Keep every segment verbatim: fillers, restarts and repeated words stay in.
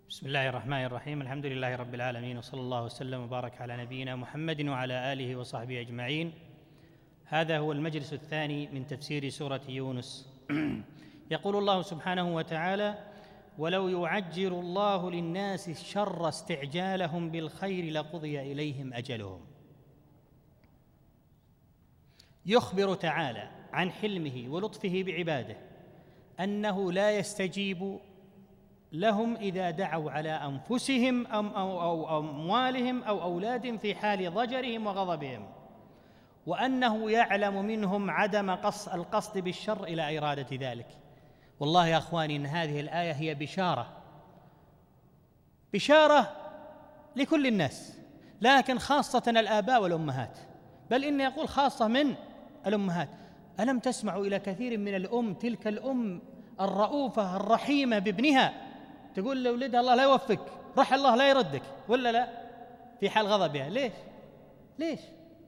بسم الله الرحمن الرحيم. الحمد لله رب العالمين، وصلى الله وسلم وبارك على نبينا محمد وعلى آله وصحبه أجمعين. هذا هو المجلس الثاني من تفسير سورة يونس. يقول الله سبحانه وتعالى: ولو يعجل الله للناس الشر استعجالهم بالخير لقضي إليهم أجلهم. يخبر تعالى عن حلمه ولطفه بعباده أنه لا يستجيب لهم إذا دعوا على أنفسهم أو, أو, أو أموالهم أو أولادهم في حال ضجرهم وغضبهم، وأنه يعلم منهم عدم قص القصد بالشر إلى إرادة ذلك. والله يا أخواني إن هذه الآية هي بشارة بشارة لكل الناس، لكن خاصة الآباء والأمهات، بل إن يقول خاصة من الأمهات. ألم تسمعوا إلى كثير من الأم، تلك الأم الرؤوفة الرحيمة بابنها، تقول لولدها الله لا يوفقك، رح الله لا يردك، ولا لا؟ في حال غضبها. ليش؟ ليش؟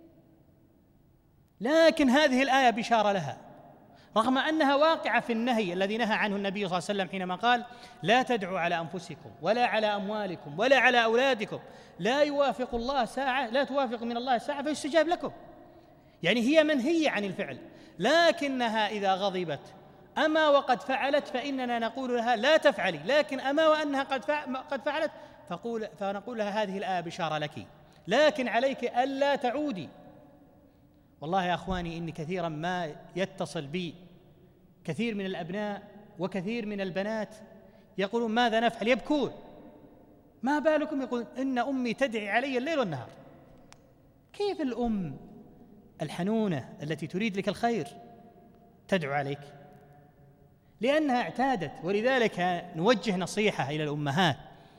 لكن هذه الآية بشارة لها، رغم أنها واقعة في النهي الذي نهى عنه النبي صلى الله عليه وسلم حينما قال: لا تدعوا على أنفسكم ولا على أموالكم ولا على أولادكم، لا يوافق الله ساعة، لا توافق من الله ساعة فيستجاب لكم. يعني هي منهية عن الفعل، لكنها إذا غضبت أما وقد فعلت فإننا نقول لها لا تفعلي، لكن أما وأنها قد فعلت فقول فنقول لها هذه الآية بشارة لك، لكن عليك ألا تعودي. والله يا أخواني إن كثيرا ما يتصل بي كثير من الأبناء وكثير من البنات يقولون: ماذا نفعل؟ يبكون. ما بالكم؟ يقول: إن أمي تدعي علي الليل والنهار. كيف الأم الحنونة التي تريد لك الخير تدعو عليك؟ لأنها اعتادت. ولذلك نوجه نصيحة إلى الأمهات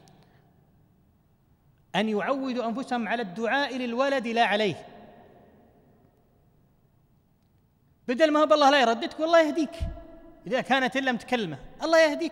أن يعودوا أنفسهم على الدعاء للولد لا عليه، بدل ما هو بالله لا يردك والله يهديك، إذا كانت إلا متكلمة الله يهديك.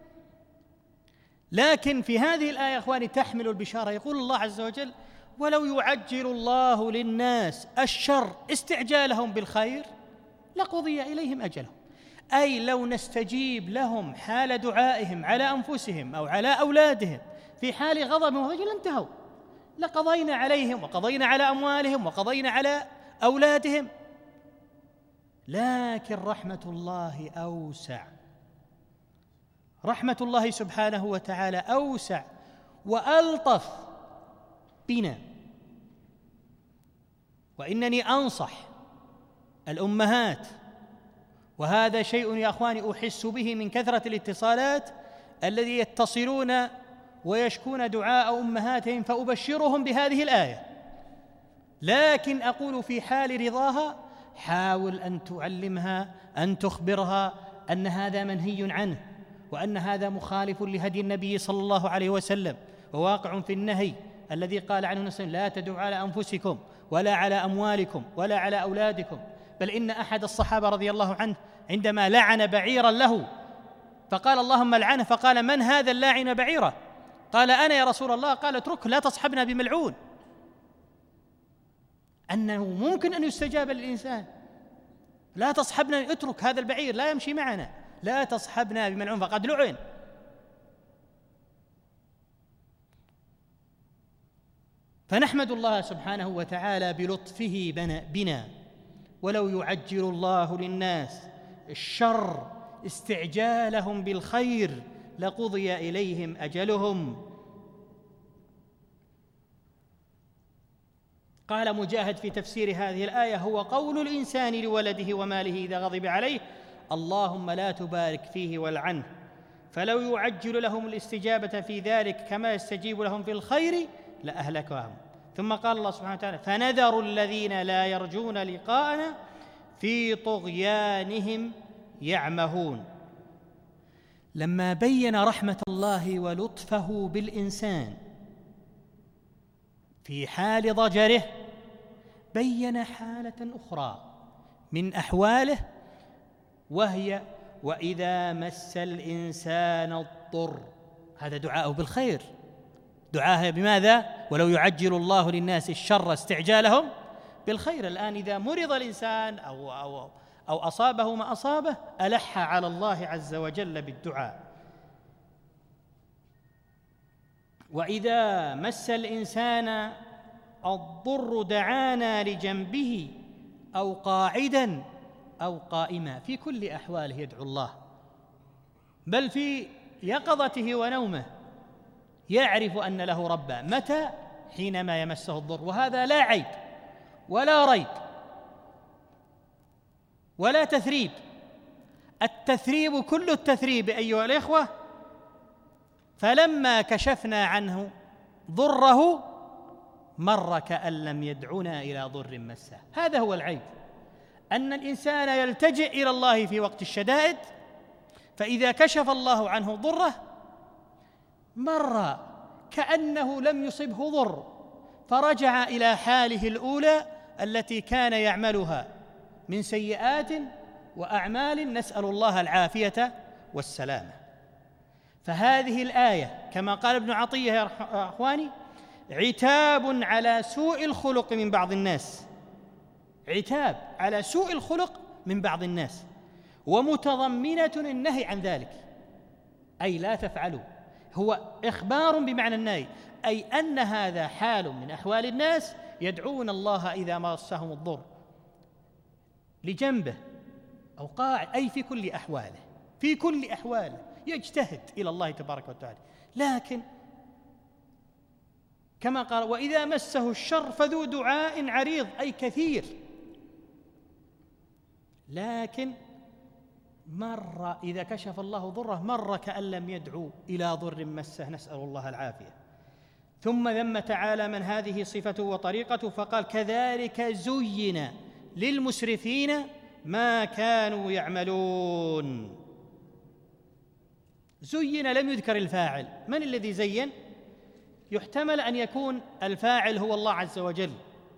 لكن في هذه الآية أخواني تحمل البشارة. يقول الله عز وجل: ولو يعجل الله للناس الشر استعجالهم بالخير لقضي إليهم أجلهم. أي لو نستجيب لهم حال دعائهم على أنفسهم أو على أولادهم في حال غضب وضجر انتهوا، لقضينا عليهم وقضينا على أموالهم وقضينا على أولادهم. لكن رحمة الله أوسع، رحمة الله سبحانه وتعالى أوسع وألطف بنا. وإنني أنصح الأمهات، وهذا شيء يا أخواني أحس به من كثرة الاتصالات الذي يتصلون ويشكون دعاء أمهاتهم، فأبشرهم بهذه الآية. لكن أقول في حال رضاها حاول أن تعلمها، أن تخبرها أن هذا منهي عنه، وأن هذا مخالف لهدي النبي صلى الله عليه وسلم، وواقع في النهي الذي قال عنه نسلم: لا تدعوا على أنفسكم ولا على أموالكم ولا على أولادكم. بل إن أحد الصحابة رضي الله عنه عندما لعن بعيرا له فقال: اللهم لعنه، فقال: من هذا اللاعن بعيره؟ قال: أنا يا رسول الله. قال: اتركه، لا تصحبنا بملعون. أنه ممكن أن يستجاب للإنسان، لا تصحبنا، اترك هذا البعير لا يمشي معنا، لا تصحبنا بملعون فقد لعن. فنحمد الله سبحانه وتعالى بلطفه بنا. ولو يعجل الله للناس الشر استعجالهم بالخير لقضي إليهم أجلهم. قال مجاهد في تفسير هذه الآية: هو قول الإنسان لولده وماله إذا غضب عليه: اللهم لا تبارك فيه والعنه. فلو يعجل لهم الاستجابة في ذلك كما يستجيب لهم في الخير لأهلكهم. ثم قال الله سبحانه وتعالى: فنذر الذين لا يرجون لقاءنا في طغيانهم يعمهون. لما بين رحمة الله ولطفه بالإنسان في حال ضجره بين حالة أخرى من أحواله، وهي: وإذا مس الإنسان الضر. هذا دعاءه بالخير، دعاءه بماذا؟ ولو يعجل الله للناس الشر استعجالهم بالخير. الآن إذا مرض الإنسان أو, أو, أو أصابه ما أصابه ألح على الله عز وجل بالدعاء. وإذا مس الإنسان الضر دعانا لجنبه أو قاعدا أو قائما. في كل أحواله يدعو الله، بل في يقظته ونومه يعرف أن له ربا. متى؟ حينما يمسه الضر، وهذا لا عيب ولا ريب ولا تثريب. التثريب كل التثريب أيها الإخوة، فلما كشفنا عنه ضره مر كأن لم يدعنا إلى ضر مسه. هذا هو العيب، أن الإنسان يلتجئ إلى الله في وقت الشدائد، فإذا كشف الله عنه ضره مر كأنه لم يصبه ضر، فرجع إلى حاله الأولى التي كان يعملها من سيئات وأعمال، نسأل الله العافية والسلامة. فهذه الآية كما قال ابن عطية يا أخواني عتاب على سوء الخلق من بعض الناس، عتاب على سوء الخلق من بعض الناس، ومتضمنة النهي عن ذلك، أي لا تفعلوا. هو إخبار بمعنى النهي، أي أن هذا حال من أحوال الناس يدعون الله إذا مسهم الضر لجنبه أو قاعد، أي في كل أحواله، في كل أحواله يجتهد إلى الله تبارك وتعالى. لكن كما قال وإذا مسه الشر فذو دعاء عريض، أي كثير، لكن مر إذا كشف الله ضره مر كأن لم يدعو إلى ضر مسه، نسأل الله العافية. ثم ذم تعالى من هذه صفته وطريقته فقال كذلك زين للمسرفين ما كانوا يعملون. زين لم يذكر الفاعل، من الذي زين؟ يحتمل أن يكون الفاعل هو الله عز وجل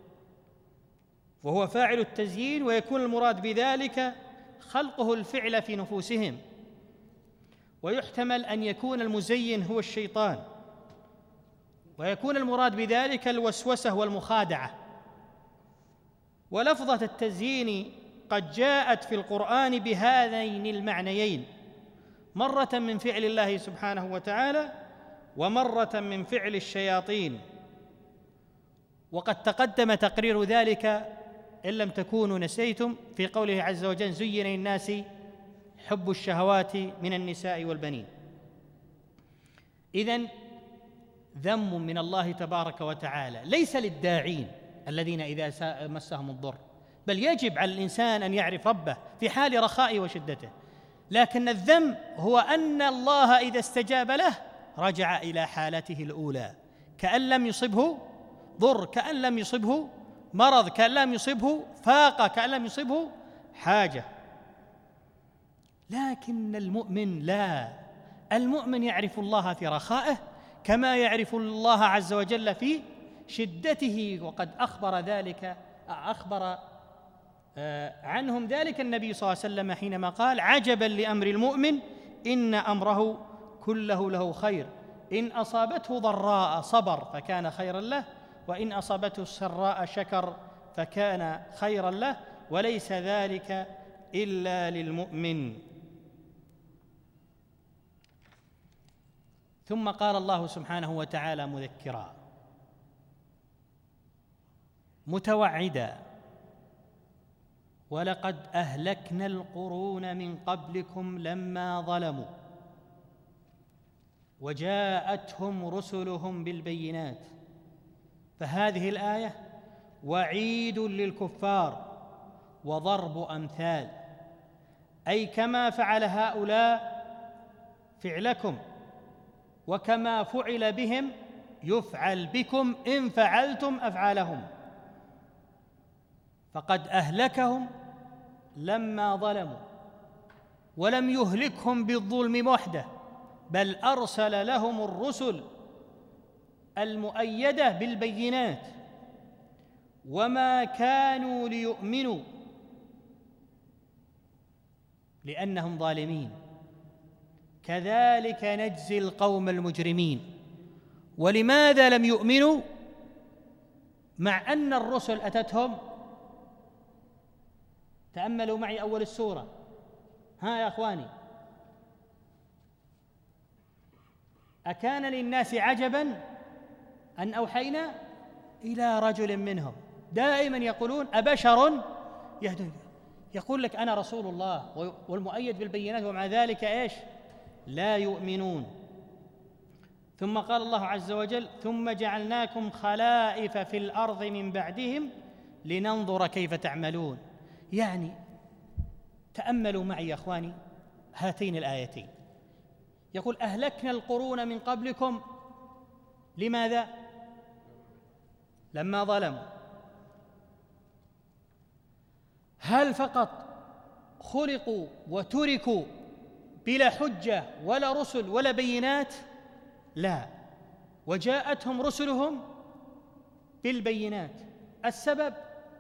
وهو فاعل التزيين، ويكون المراد بذلك خلقه الفعل في نفوسهم، ويحتمل أن يكون المزين هو الشيطان، ويكون المراد بذلك الوسوسة والمخادعة. ولفظة التزيين قد جاءت في القرآن بهذين المعنيين، مرة من فعل الله سبحانه وتعالى ومرة من فعل الشياطين، وقد تقدم تقرير ذلك إن لم تكونوا نسيتم في قوله عز وجل زين للناس حب الشهوات من النساء والبنين. إذن ذم من الله تبارك وتعالى ليس للداعين الذين إذا مسهم الضر، بل يجب على الإنسان أن يعرف ربه في حال رخائه وشدته، لكن الذم هو أن الله إذا استجاب له رجع إلى حالته الأولى كأن لم يصبه ضر، كأن لم يصبه مرض، كأن لم يصبه فاقة، كأن لم يصبه حاجة. لكن المؤمن لا، المؤمن يعرف الله في رخائه كما يعرف الله عز وجل في شدته، وقد أخبر ذلك أخبر عنهم ذلك النبي صلى الله عليه وسلم حينما قال عجبا لأمر المؤمن إن أمره كله له خير، إن أصابته ضراء صبر فكان خيرا له، وإن أصابته سراء شكر فكان خيرا له، وليس ذلك إلا للمؤمن. ثم قال الله سبحانه وتعالى مذكرا متوعدا ولقد أهلكنا القرون من قبلكم لما ظلموا وجاءتهم رسلهم بالبينات. فهذه الآية وعيد للكفار وضرب أمثال، أي كما فعل هؤلاء فعلكم وكما فعل بهم يفعل بكم إن فعلتم أفعالهم. فقد أهلكهم لما ظلموا، ولم يهلكهم بالظلم وحده، بل أرسل لهم الرسل المؤيدة بالبينات، وما كانوا ليؤمنوا لأنهم ظالمين، كذلك نجزي القوم المجرمين. ولماذا لم يؤمنوا مع أن الرسل أتتهم؟ تأملوا معي أول السورة، ها يا أخواني، أكان للناس عجبا أن أوحينا إلى رجل منهم. دائما يقولون أبشر يهدون، يقول لك أنا رسول الله والمؤيد بالبينات، ومع ذلك إيش؟ لا يؤمنون. ثم قال الله عز وجل: ثم جعلناكم خلائف في الأرض من بعدهم لننظر كيف تعملون. يعني تأملوا معي يا أخواني هاتين الآيتين، يقول أهلكنا القرون من قبلكم، لماذا؟ لما ظلموا. هل فقط خلقوا وتركوا بلا حجة ولا رسل ولا بينات؟ لا، وجاءتهم رسلهم بالبينات. السبب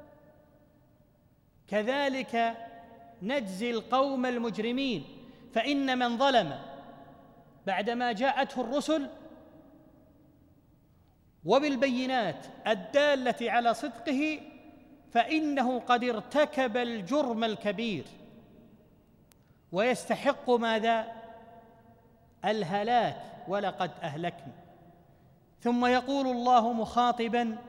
كذلك نجزي القوم المجرمين، فإن من ظلم بعدما جاءته الرسل وبالبينات الدالة على صدقه فإنه قد ارتكب الجرم الكبير ويستحق ماذا؟ الهلاك، ولقد أهلكنا. ثم يقول الله مخاطبا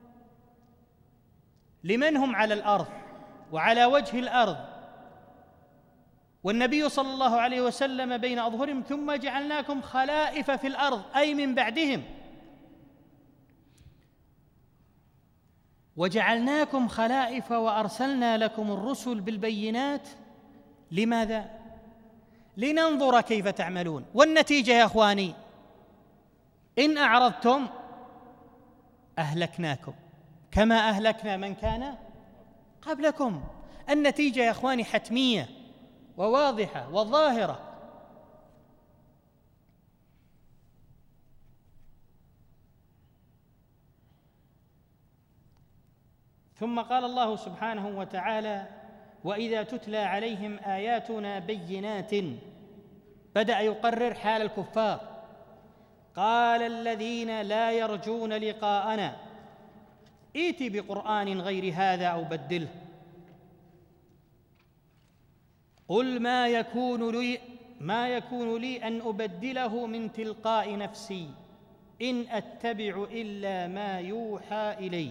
لمن هم على الأرض وعلى وجه الأرض والنبي صلى الله عليه وسلم بين أظهرهم: ثم جعلناكم خلائف في الأرض، أي من بعدهم. وجعلناكم خلائف وأرسلنا لكم الرسل بالبينات، لماذا؟ لننظر كيف تعملون. والنتيجة يا أخواني إن أعرضتم أهلكناكم كما أهلكنا من كان قبلكم. النتيجة يا أخواني حتمية وواضحة وظاهرة. ثم قال الله سبحانه وتعالى: وإذا تتلى عليهم آياتنا بينات. بدأ يقرر حال الكفار. قال الذين لا يرجون لقاءنا ائت بقرآن غير هذا أو بدله قل ما يكون لي ما يكون لي أن أبدله من تلقاء نفسي إن أتبع إلا ما يوحى إلي.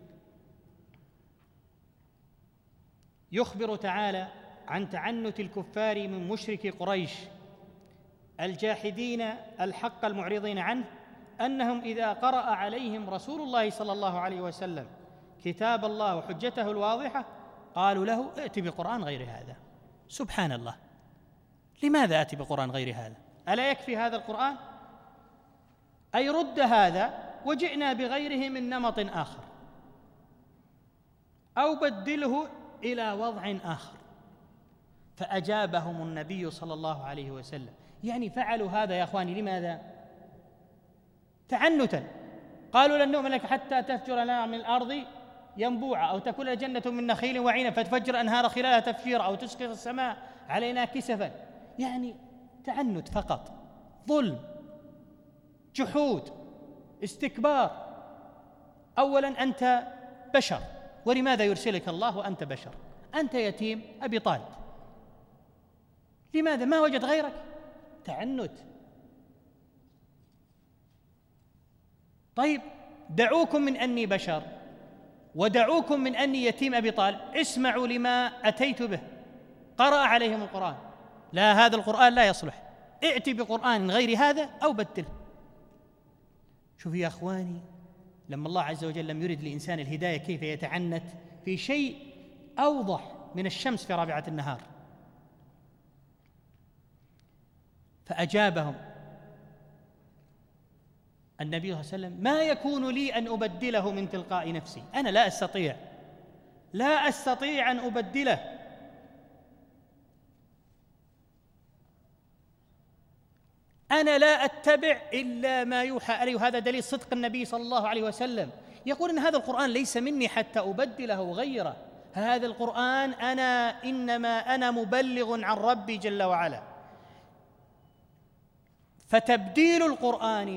يخبر تعالى عن تعنت الكفار من مشركي قريش الجاحدين الحق المعرضين عنه، أنهم إذا قرأ عليهم رسول الله صلى الله عليه وسلم كتاب الله وحجته الواضحة قالوا له: ائت بقرآن غير هذا. سبحان الله، لماذا أتي بقرآن غير هذا؟ ألا يكفي هذا القرآن؟ أي رد هذا وجئنا بغيره من نمط آخر، أو بدله إلى وضع آخر. فأجابهم النبي صلى الله عليه وسلم. يعني فعلوا هذا يا أخواني لماذا؟ تعنتا. قالوا: لن نؤمن لك حتى تفجر لنا من الأرض ينبوعا، أو تكون لنا جنة من نخيل وعنب فتفجر أنهار خلالها تفجيرا، أو تسقط السماء علينا كسفا. يعني تعنت فقط، ظلم، جحود، استكبار. أولا أنت بشر، ولماذا يرسلك الله وأنت بشر؟ أنت يتيم أبي طالب، لماذا؟ ما وجد غيرك؟ تعنت. طيب دعوكم من أني بشر ودعوكم من أني يتيم أبي طالب، اسمعوا لما أتيت به. قرأ عليهم القرآن: لا، هذا القرآن لا يصلح، ائت بقرآن غير هذا أو بدله. شوفوا يا أخواني، لما الله عز وجل لم يرد لإنسان الهداية كيف يتعنت في شيء أوضح من الشمس في رابعة النهار. فأجابهم النبي صلى الله عليه وسلم: ما يكون لي أن أبدله من تلقاء نفسي. أنا لا أستطيع لا أستطيع أن أبدله. أنا لا أتبع إلا ما يوحى إلي. وهذا دليل صدق النبي صلى الله عليه وسلم. يقول إن هذا القرآن ليس مني حتى أبدله وغيره، هذا القرآن أنا إنما أنا مبلغ عن ربي جل وعلا. فتبديل القرآن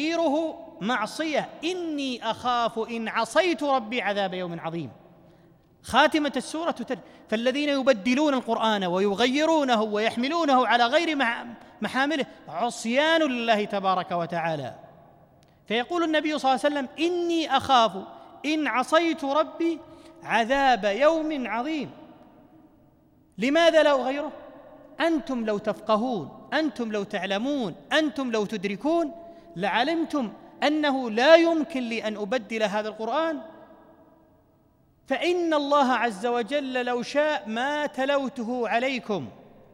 وتغييره معصية، إني أخاف إن عصيت ربي عذاب يوم عظيم. خاتمة السورة تترجم. فالذين يبدلون القرآن ويغيرونه ويحملونه على غير محامله عصيان لله تبارك وتعالى. فيقول النبي صلى الله عليه وسلم: إني أخاف إن عصيت ربي عذاب يوم عظيم. لماذا لا أغيره؟ أنتم لو تفقهون، أنتم لو تعلمون، أنتم لو تدركون لعلمتم أنه لا يمكن لي أن أبدل هذا القرآن، فإن الله عز وجل لو شاء ما تلوته عليكم.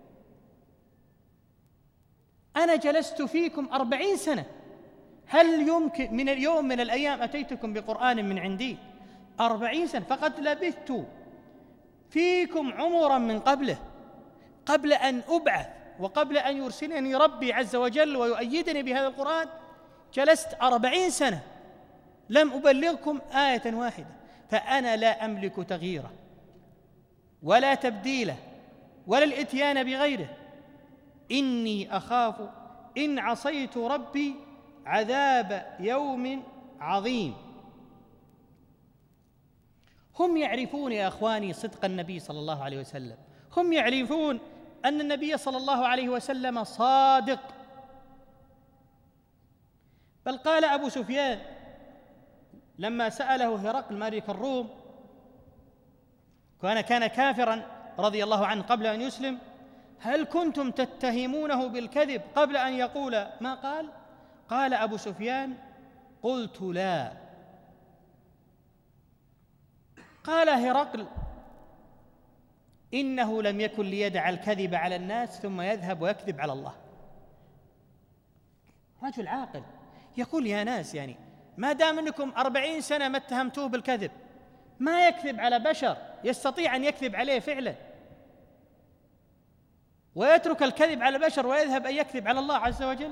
أنا جلست فيكم أربعين سنة، هل يمكن من اليوم من الأيام أتيتكم بقرآن من عندي؟ أربعين سنة، فقد لبثت فيكم عمرا من قبله، قبل أن أبعث وقبل أن يرسلني ربي عز وجل ويؤيدني بهذا القرآن. جلست أربعين سنة لم أبلغكم آية واحدة، فأنا لا أملك تغييره ولا تبديله ولا الإتيان بغيره. إني أخاف إن عصيت ربي عذاب يوم عظيم. هم يعرفون يا أخواني صدق النبي صلى الله عليه وسلم، هم يعرفون أن النبي صلى الله عليه وسلم صادق. بل قال أبو سفيان لما سأله هرقل ملك الروم، كان كان كافرا رضي الله عنه قبل أن يسلم: هل كنتم تتهمونه بالكذب قبل أن يقول ما قال؟ قال أبو سفيان: قلت لا. قال هرقل: إنه لم يكن ليدع الكذب على الناس ثم يذهب ويكذب على الله. رجل عاقل يقول: يا ناس، يعني ما دام أنكم أربعين سنة ما اتهمتوه بالكذب، ما يكذب على بشر يستطيع أن يكذب عليه فعلا، ويترك الكذب على البشر ويذهب أن يكذب على الله عز وجل.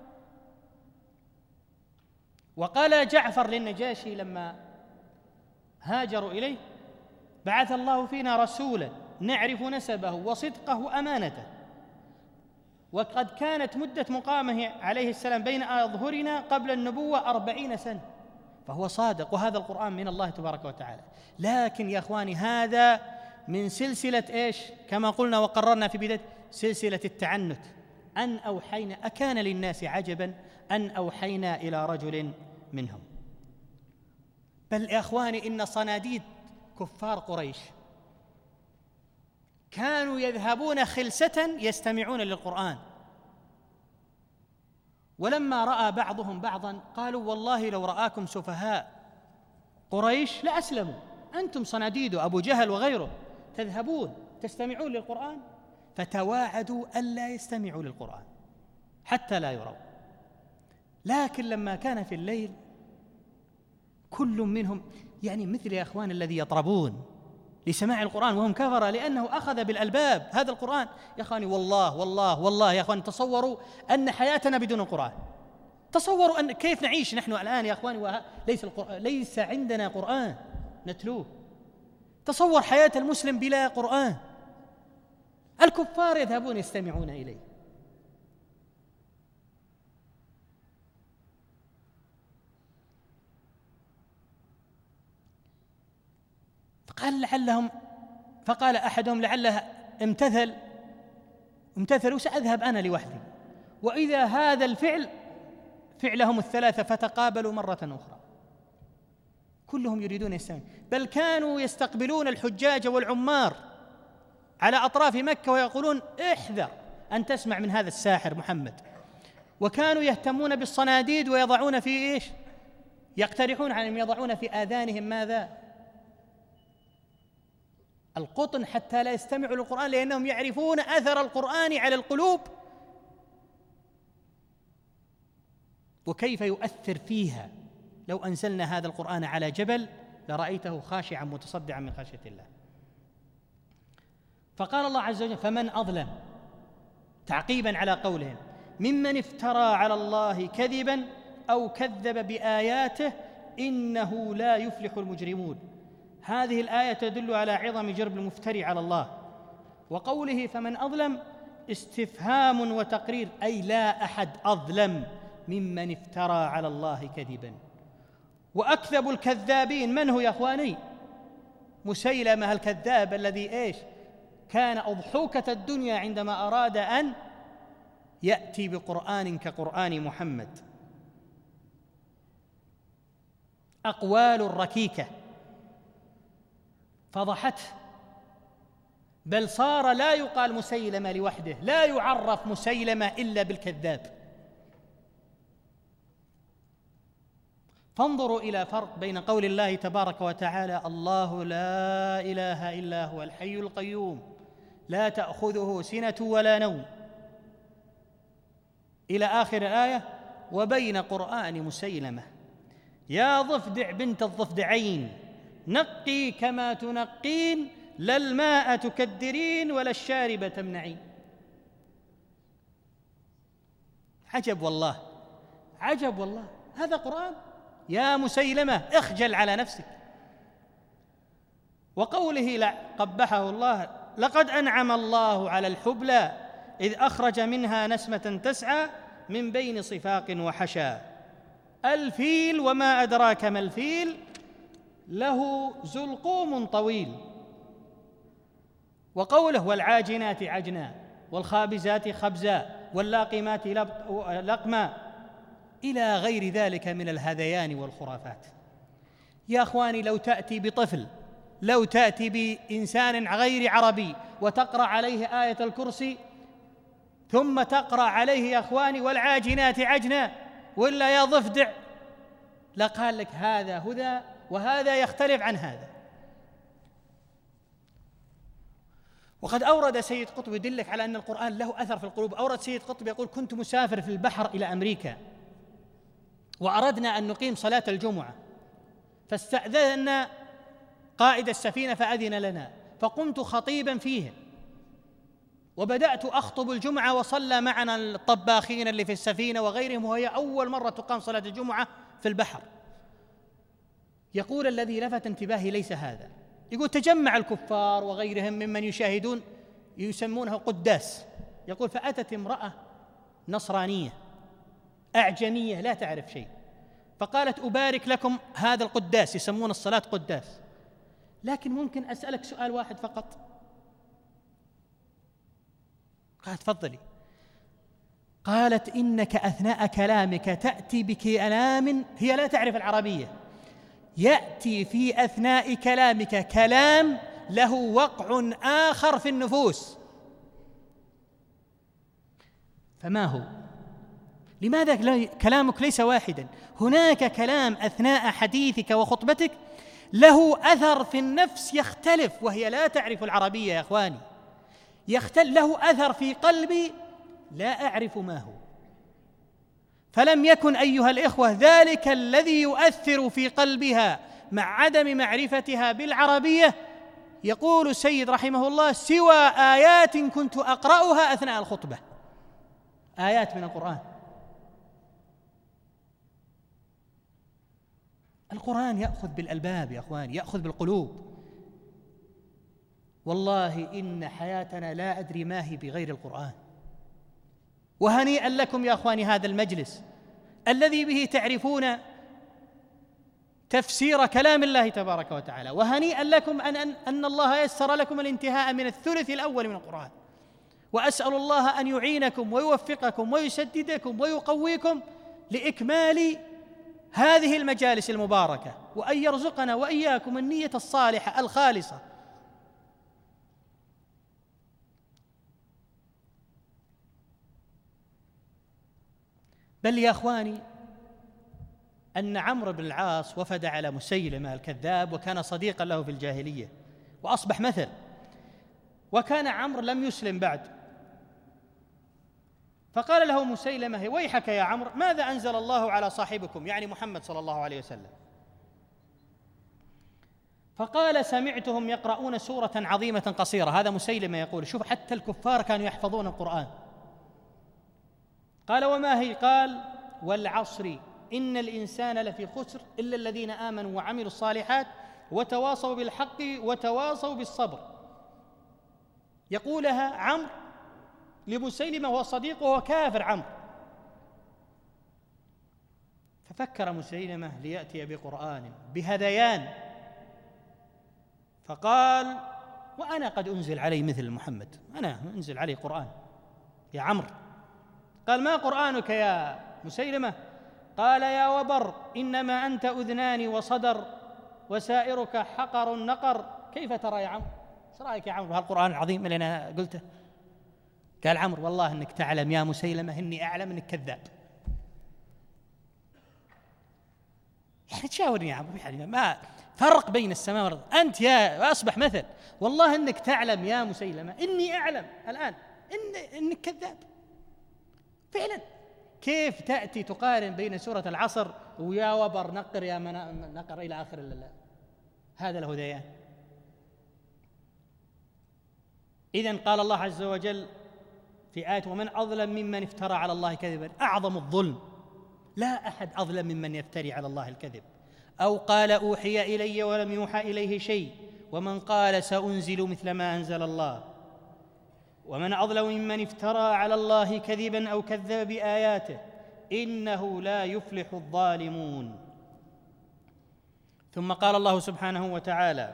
وقال جعفر للنجاشي لما هاجروا إليه: بعث الله فينا رسولا نعرف نسبه وصدقه وأمانته، وقد كانت مدة مقامه عليه السلام بين أظهرنا قبل النبوة أربعين سنة، فهو صادق، وهذا القرآن من الله تبارك وتعالى. لكن يا أخواني هذا من سلسلة إيش؟ كما قلنا وقررنا في بداية سلسلة التعنت. أن أوحينا، أكان للناس عجبا أن أوحينا إلى رجل منهم. بل يا أخواني إن صناديد كفار قريش كانوا يذهبون خلسة يستمعون للقرآن، ولما رأى بعضهم بعضا قالوا: والله لو رآكم سفهاء قريش لأسلموا، أنتم صناديد أبو جهل وغيره تذهبون تستمعون للقرآن. فتواعدوا ألا يستمعوا للقرآن حتى لا يروا. لكن لما كان في الليل كل منهم، يعني مثل يا أخوان الذي يطربون لسماع القرآن وهم كفرة، لأنه أخذ بالألباب هذا القرآن. يا أخواني والله والله والله يا أخوان، تصوروا أن حياتنا بدون القرآن، تصوروا أن كيف نعيش نحن الآن يا أخواني وليس القرآن، ليس عندنا قرآن نتلوه. تصور حياة المسلم بلا قرآن. الكفار يذهبون يستمعون إليه. فقال لعلهم فقال أحدهم لعله امتثل امتثلوا سأذهب أنا لوحدي. وإذا هذا الفعل فعلهم الثلاثة، فتقابلوا مرة أخرى كلهم يريدون يستمعون. بل كانوا يستقبلون الحجاج والعمار على أطراف مكة ويقولون: احذر أن تسمع من هذا الساحر محمد. وكانوا يهتمون بالصناديد ويضعون في إيش؟ يقترحون عنهم يضعون في آذانهم ماذا؟ القطن، حتى لا يستمعوا للقرآن، لأنهم يعرفون أثر القرآن على القلوب وكيف يؤثر فيها. لو أنزلنا هذا القرآن على جبل لرأيته خاشعا متصدعا من خشية الله. فقال الله عز وجل: فمن أظلم، تعقيبا على قولهم، ممن افترى على الله كذبا أو كذب بآياته إنه لا يفلح المجرمون. هذه الآية تدل على عظم جرم المفتري على الله. وقوله فمن أظلم استفهام وتقرير، أي لا أحد أظلم ممن افترى على الله كذبا. وأكذب الكذابين من هو يا أخواني؟ مسيلمة الكذاب الذي إيش كان أضحوكة الدنيا عندما أراد أن يأتي بقرآن كقرآن محمد. أقوال ركيكة فضحته، بل صار لا يقال مسيلمة لوحده، لا يعرف مسيلمة إلا بالكذاب. فانظروا إلى فرق بين قول الله تبارك وتعالى: الله لا إله إلا هو الحي القيوم لا تأخذه سنة ولا نوم، إلى آخر الآية، وبين قرآن مسيلمة: يا ضفدع بنت الضفدعين نقي كما تنقين، لا الماء تكدرين ولا الشارب تمنعين. عجب والله، عجب والله، هذا قرآن؟ يا مسيلمة اخجل على نفسك. وقوله لا قبحه الله: لقد أنعم الله على الحبلى إذ أخرج منها نسمة تسعى من بين صفاق وحشا. الفيل وما أدراك ما الفيل، له زلقوم طويل. وقوله: والعاجنات عجنا والخابزات خبزا واللاقمات لقما، إلى غير ذلك من الهذيان والخرافات. يا أخواني، لو تأتي بطفل، لو تأتي بإنسان غير عربي وتقرأ عليه آية الكرسي، ثم تقرأ عليه يا أخواني والعاجنات عجنا ولا يا ضفدع، لقال لك هذا هدى وهذا يختلف عن هذا. وقد أورد سيد قطب يدلك على أن القرآن له أثر في القلوب. أورد سيد قطب يقول: كنت مسافر في البحر إلى أمريكا، وأردنا أن نقيم صلاة الجمعة، فاستأذنا قائد السفينة فأذن لنا، فقمت خطيبا فيهم، وبدأت أخطب الجمعة، وصلى معنا الطباخين اللي في السفينة وغيرهم، وهي أول مرة تقام صلاة الجمعة في البحر. يقول: الذي لفت انتباهي ليس هذا، يقول: تجمع الكفار وغيرهم ممن يشاهدون يسمونه قداس. يقول: فأتت امرأة نصرانية أعجمية لا تعرف شيء، فقالت: أبارك لكم هذا القداس، يسمون الصلاة قداس، لكن ممكن أسألك سؤال واحد فقط؟ قالت: تفضلي. قالت: إنك أثناء كلامك تأتي بكلام، هي لا تعرف العربية، يأتي في أثناء كلامك كلام له وقع آخر في النفوس، فما هو؟ لماذا كلامك ليس واحدا؟ هناك كلام أثناء حديثك وخطبتك له أثر في النفس يختلف، وهي لا تعرف العربية يا أخواني، يختل له أثر في قلبي لا أعرف ما هو. فلم يكن أيها الإخوة ذلك الذي يؤثر في قلبها مع عدم معرفتها بالعربية، يقول السيد رحمه الله: سوى آيات كنت أقرأها أثناء الخطبة، آيات من القرآن. القرآن يأخذ بالألباب يا أخواني، يأخذ بالقلوب. والله إن حياتنا لا أدري ما هي بغير القرآن. وهنيئا لكم يا أخواني هذا المجلس الذي به تعرفون تفسير كلام الله تبارك وتعالى، وهنيئا لكم أن, أن, أن الله يسر لكم الانتهاء من الثلث الأول من القرآن. وأسأل الله أن يعينكم ويوفقكم ويسددكم ويقويكم لإكمال هذه المجالس المباركة، وأن يرزقنا وإياكم النية الصالحة الخالصة. بل يا أخواني أن عمرو بن العاص وفد على مسيلمة الكذاب، وكان صديقا له في الجاهلية وأصبح مثل، وكان عمرو لم يسلم بعد، فقال له مسيلمة: ويحك يا عمرو، ماذا أنزل الله على صاحبكم، يعني محمد صلى الله عليه وسلم؟ فقال: سمعتهم يقرؤون سورة عظيمة قصيرة. هذا مسيلمة يقول: شوف حتى الكفار كانوا يحفظون القرآن. قال: وما هي؟ قال: والعصر إن الإنسان لفي خسر إلا الذين آمنوا وعملوا الصالحات وتواصوا بالحق وتواصوا بالصبر. يقولها عمرو لمسيلمة وهو صديقه وهو كافر عمرو. ففكر مسيلمة ليأتي بقرآن بهذيان، فقال: وأنا قد أنزل علي مثل محمد، أنا أنزل علي قرآن يا عمرو. قال: ما قرآنك يا مسيلمة؟ قال: يا وبر، إنما أنت أذنان وصدر وسائرك حقر نقر. كيف ترى يا عمرو؟ ايش رايك يا عمرو بهالقرآن العظيم اللي أنا قلته؟ قال عمرو: والله إنك تعلم يا مسيلمة إني أعلم إنك كذاب. يعني تشاورني يا عمرو، يعني ما فرق بين السماء والأرض. أنت يا أصبح مثل، والله إنك تعلم يا مسيلمة إني أعلم الآن إن إنك كذاب فعلا. كيف تأتي تقارن بين سورة العصر ويا وبر نقر يا نقر إلى آخر الله؟ هذا الهذيان. إذن قال الله عز وجل في آية: ومن أظلم ممن افترى على الله كذبا. أعظم الظلم، لا أحد أظلم ممن يفتري على الله الكذب. أو قال: أوحي إلي ولم يوحى إليه شيء، ومن قال: سأنزل مثل ما أنزل الله. ومن أظلم ممن افترى على الله كذبا أو كذب بآياته، إنه لا يفلح الظالمون. ثم قال الله سبحانه وتعالى: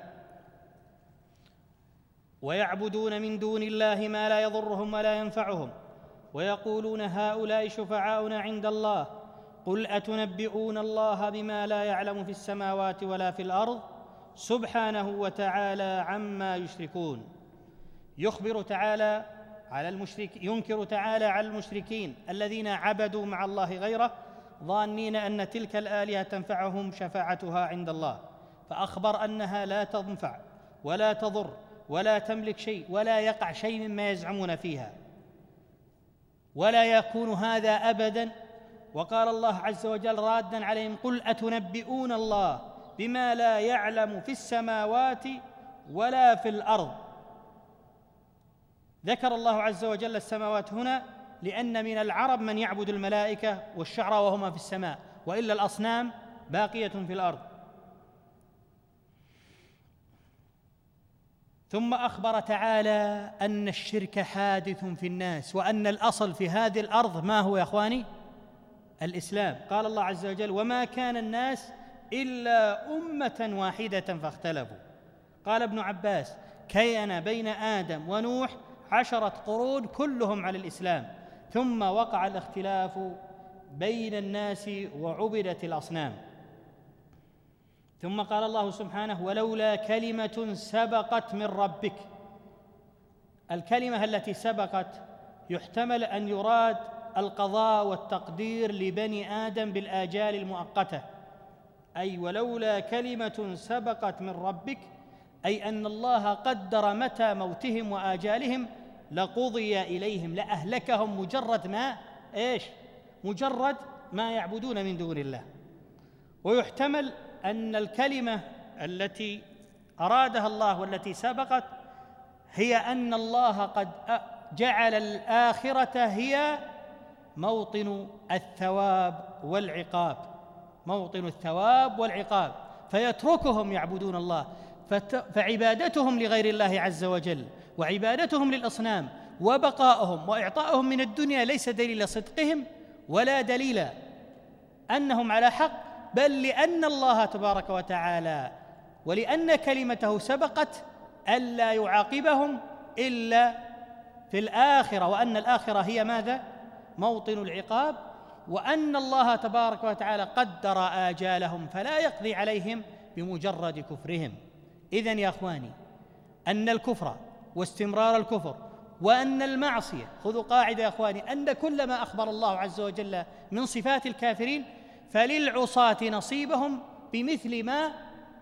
ويعبدون من دون الله ما لا يضرهم ولا ينفعهم، ويقولون هؤلاء شفعاؤنا عند الله، قل أتنبئون الله بما لا يعلم في السماوات ولا في الأرض، سبحانه وتعالى عما يشركون. يخبر تعالى على المشرك ينكر تعالى على المشركين الذين عبدوا مع الله غيره، ظانين أن تلك الآلهة تنفعهم شفاعتها عند الله، فأخبر أنها لا تنفع ولا تضر ولا تملك شيء، ولا يقع شيء مما يزعمون فيها، ولا يكون هذا أبدا. وقال الله عز وجل رادا عليهم: قل أتنبئون الله بما لا يعلم في السماوات ولا في الأرض. ذكر الله عز وجل السماوات هنا لأن من العرب من يعبد الملائكة والشعراء وهما في السماء، وإلا الأصنام باقية في الأرض. ثم أخبر تعالى أن الشرك حادث في الناس، وأن الأصل في هذه الأرض ما هو يا أخواني؟ الإسلام. قال الله عز وجل: وما كان الناس إلا أمة واحدة فاختلفوا. قال ابن عباس: كان بين آدم ونوح عشرة قرون كلهم على الإسلام، ثم وقع الاختلاف بين الناس وعبدت الأصنام. ثم قال الله سبحانه: ولولا كلمة سبقت من ربك. الكلمة التي سبقت يحتمل أن يراد القضاء والتقدير لبني آدم بالآجال المؤقتة، أي ولولا كلمة سبقت من ربك، أي أن الله قدر متى موتهم وآجالهم لقضي إليهم، لأهلكهم مجرد ما إيش؟ مجرد ما يعبدون من دون الله. ويحتمل أن الكلمة التي أرادها الله والتي سبقت هي أن الله قد جعل الآخرة هي موطن الثواب والعقاب، موطن الثواب والعقاب، فيتركهم يعبدون الله، فعبادتهم لغير الله عز وجل وعبادتهم للأصنام وبقائهم وإعطائهم من الدنيا ليس دليل صدقهم ولا دليل أنهم على حق، بل لأن الله تبارك وتعالى ولأن كلمته سبقت ألا يعاقبهم إلا في الآخرة، وأن الآخرة هي ماذا؟ موطن العقاب، وأن الله تبارك وتعالى قدر آجالهم فلا يقضي عليهم بمجرد كفرهم. إذن يا أخواني، أن الكفر واستمرار الكفر وأن المعصية، خذوا قاعدة يا أخواني، أن كل ما أخبر الله عز وجل من صفات الكافرين فللعصاة نصيبهم بمثل ما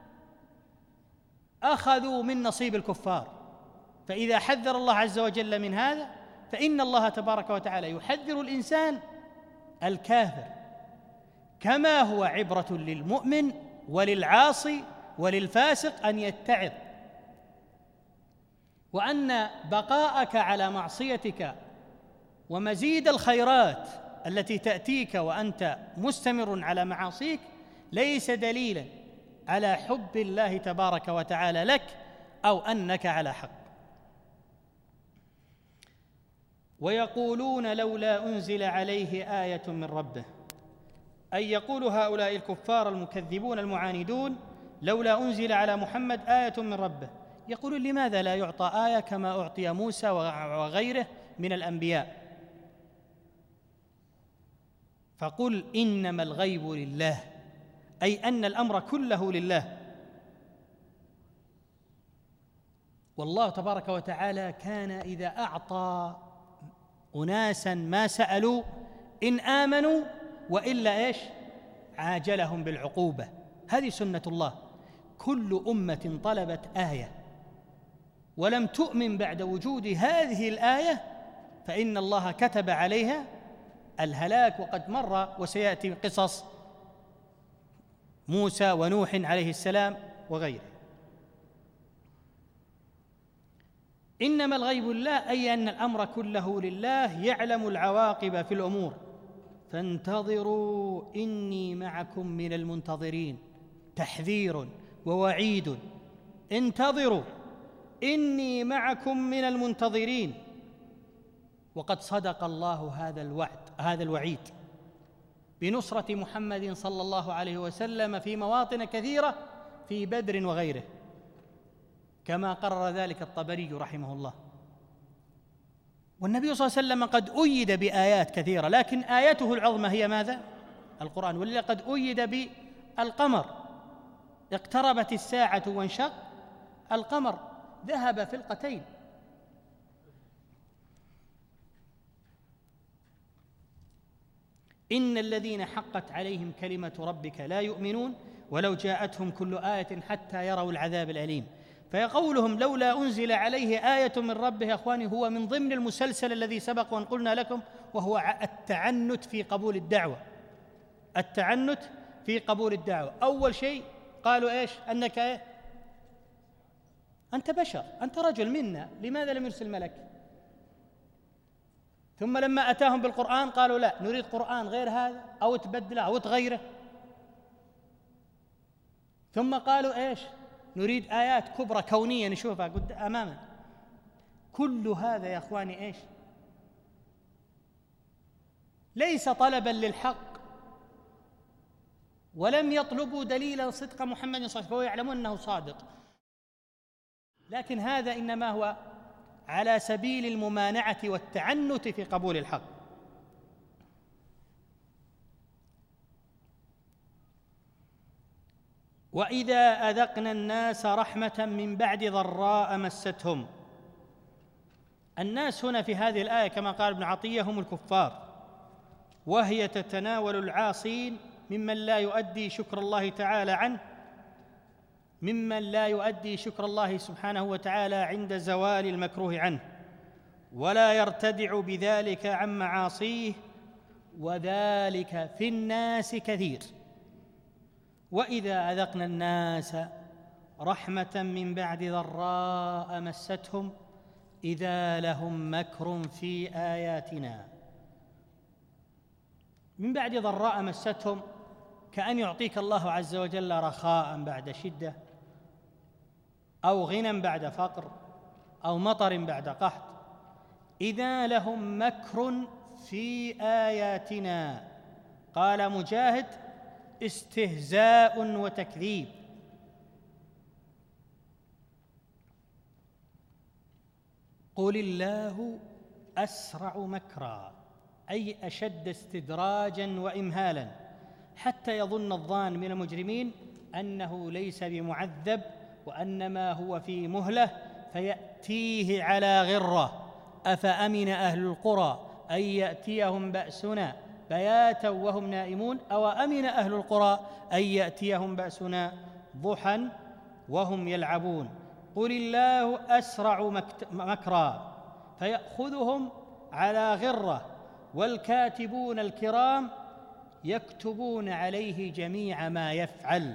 أخذوا من نصيب الكفار. فإذا حذر الله عز وجل من هذا فإن الله تبارك وتعالى يحذر الإنسان الكافر، كما هو عبرة للمؤمن وللعاصي وللفاسق أن يتعظ، وأن بقاءك على معصيتك ومزيد الخيرات التي تأتيك وأنت مستمر على معاصيك ليس دليلا على حب الله تبارك وتعالى لك أو أنك على حق. ويقولون لولا أنزل عليه آية من ربه، أي يقول هؤلاء الكفار المكذبون المعاندون: لولا أنزل على محمد آية من ربه، يقولون لماذا لا يعطى آية كما أعطي موسى وغيره من الأنبياء؟ فقل إنما الغيب لله، أي أن الأمر كله لله. والله تبارك وتعالى كان إذا أعطى أناسا ما سألوا إن آمنوا وإلا إيش عاجلهم بالعقوبة. هذه سنة الله، كل أمة طلبت آية ولم تؤمن بعد وجود هذه الآية فإن الله كتب عليها الهلاك، وقد مر وسيأتي قصص موسى ونوح عليه السلام وغيره. إنما الغيب لله، أي أن الأمر كله لله، يعلم العواقب في الأمور، فانتظروا إني معكم من المنتظرين. تحذير ووعيد، انتظروا إني معكم من المنتظرين. وقد صدق الله هذا الوعد هذا الوعيد بنصرة محمد صلى الله عليه وسلم في مواطن كثيرة في بدر وغيره، كما قرر ذلك الطبري رحمه الله. والنبي صلى الله عليه وسلم قد أيد بآيات كثيرة، لكن آيته العظمى هي ماذا؟ القرآن. ولذا قد أيد بالقمر، اقتربت الساعة وانشق القمر، ذهب فلقتين. إن الذين حقت عليهم كلمة ربك لا يؤمنون ولو جاءتهم كل آية حتى يروا العذاب الأليم. فيقولهم لولا أنزل عليه آية من ربه يا أخواني هو من ضمن المسلسل الذي سبق وأن قلنا لكم، وهو التعنت في قبول الدعوة. التعنت في قبول الدعوة، أول شيء قالوا إيش؟ أنك إيه؟ أنت بشر، أنت رجل منا، لماذا لم يرسل ملك؟ ثم لما أتاهم بالقرآن قالوا لا، نريد قرآن غير هذا أو تبدله أو تغيره. ثم قالوا إيش؟ نريد آيات كبرى كونية نشوفها قد أمامنا. كل هذا يا أخواني إيش؟ ليس طلبا للحق، ولم يطلبوا دليلا صدق محمد صلى الله عليه وسلم، فهو يعلمون أنه صادق، لكن هذا إنما هو على سبيل الممانعة والتعنت في قبول الحق. وإذا أذقنا الناس رحمة من بعد ضراء مستهم. الناس هنا في هذه الآية كما قال ابن عطية هم الكفار، وهي تتناول العاصين ممن لا يؤدي شكر الله تعالى عنه ممن لا يؤدي شكر الله سبحانه وتعالى عند زوال المكروه عنه، ولا يرتدع بذلك عن معاصيه، وذلك في الناس كثير. وإذا أذقنا الناس رحمة من بعد ضراء مستهم إذا لهم مكر في آياتنا. من بعد ضراء مستهم كأن يعطيك الله عز وجل رخاء بعد شدة، أو غنى بعد فقر، أو مطر بعد قحط. إذا لهم مكر في آياتنا، قال مجاهد استهزاء وتكذيب. قل الله أسرع مكرا، أي أشد استدراجا وإمهالا، حتى يظن الظان من المجرمين أنه ليس بمعذب وأنما هو في مهلة فيأتيه على غرة. أفأمن أهل القرى أن يأتيهم بأسنا بياتا وهم نائمون، أو أمن أهل القرى أن يأتيهم بأسنا ضحى وهم يلعبون. قل الله أسرع مكرا فيأخذهم على غرة، والكاتبون الكرام يكتبون عليه جميع ما يفعل،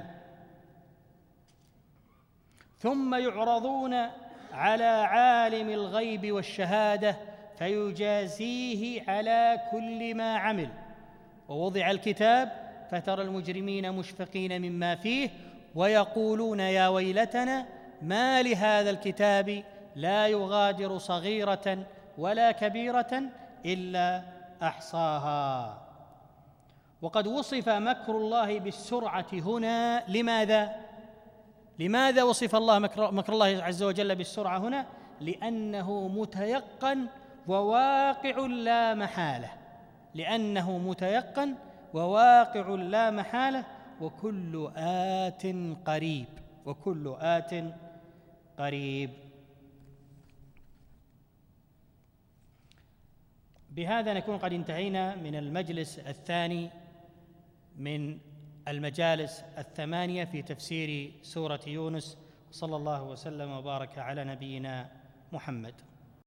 ثم يعرضون على عالم الغيب والشهادة فيجازيه على كل ما عمل. ووضع الكتاب فترى المجرمين مشفقين مما فيه ويقولون يا ويلتنا ما لهذا الكتاب لا يغادر صغيرة ولا كبيرة إلا أحصاها. وقد وصف مكر الله بالسرعة هنا، لماذا؟ لماذا وصف الله مكر, مكر الله عز وجل بالسرعة هنا؟ لأنه متيقن وواقع لا محالة، لأنه متيقن وواقع لا محالة، وكل آت قريب، وكل آت قريب. بهذا نكون قد انتهينا من المجلس الثاني من المجالس الثمانية في تفسير سورة يونس. صلى الله وسلم وبارك على نبينا محمد.